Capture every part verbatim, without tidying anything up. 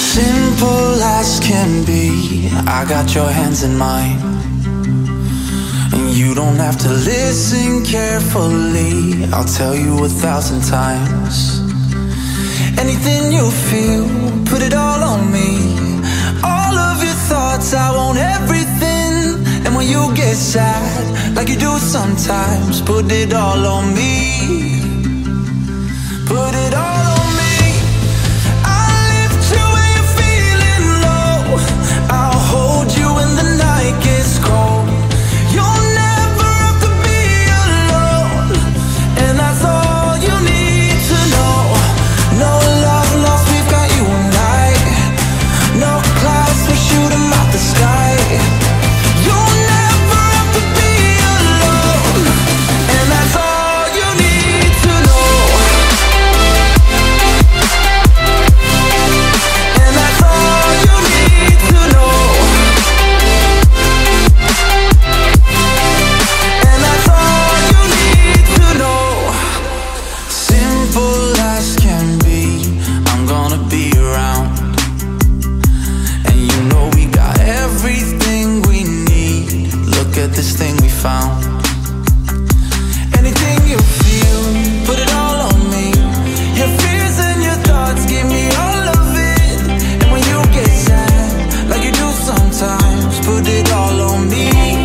Simple as can be, I got your hands in mine. And you don't have to listen carefully, I'll tell you a thousand times. Anything you feel, put it all on me. All of your thoughts, I want everything. And when you get sad, like you do sometimes, put it all on me. Put it all on me. I'll lift you when you're feeling low. I'll hold you when the night gets cold. You'll never have to be alone, and that's all you need to know. No love lost, we've got you and I. No clouds, we shoot 'em out the sky. You'll never have to be alone, and that's all you need to know. And that's all you need to know. And that's all you need to know. Simple as can be, I'm gonna be around. And you know we got everything we need. Look at this thing we found. Anything you feel, put it all on me. Your fears and your thoughts, give me all of it. And when you get sad, like you do sometimes, put it all on me.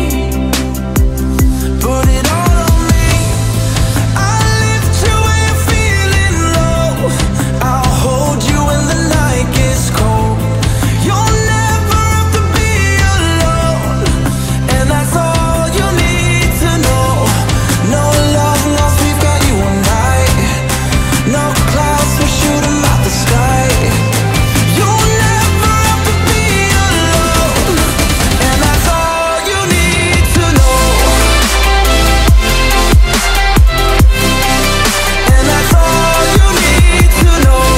Put it all on me. I'll lift you when you're feeling low. I'll hold you when the night gets cold. You'll never have to be alone, and that's all you need to know. No love lost, we've got you and I. No clouds, we shoot 'em out the sky. You'll never have to be alone, and that's all you need to know. And that's all you need to know.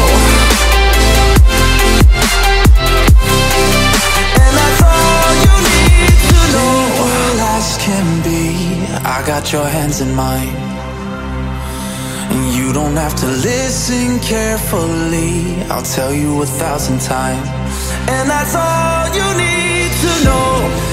And that's all you need to know. Simple as can be, I got your hands in mine. And you don't have to listen carefully, I'll tell you a thousand times. And that's all you need to know.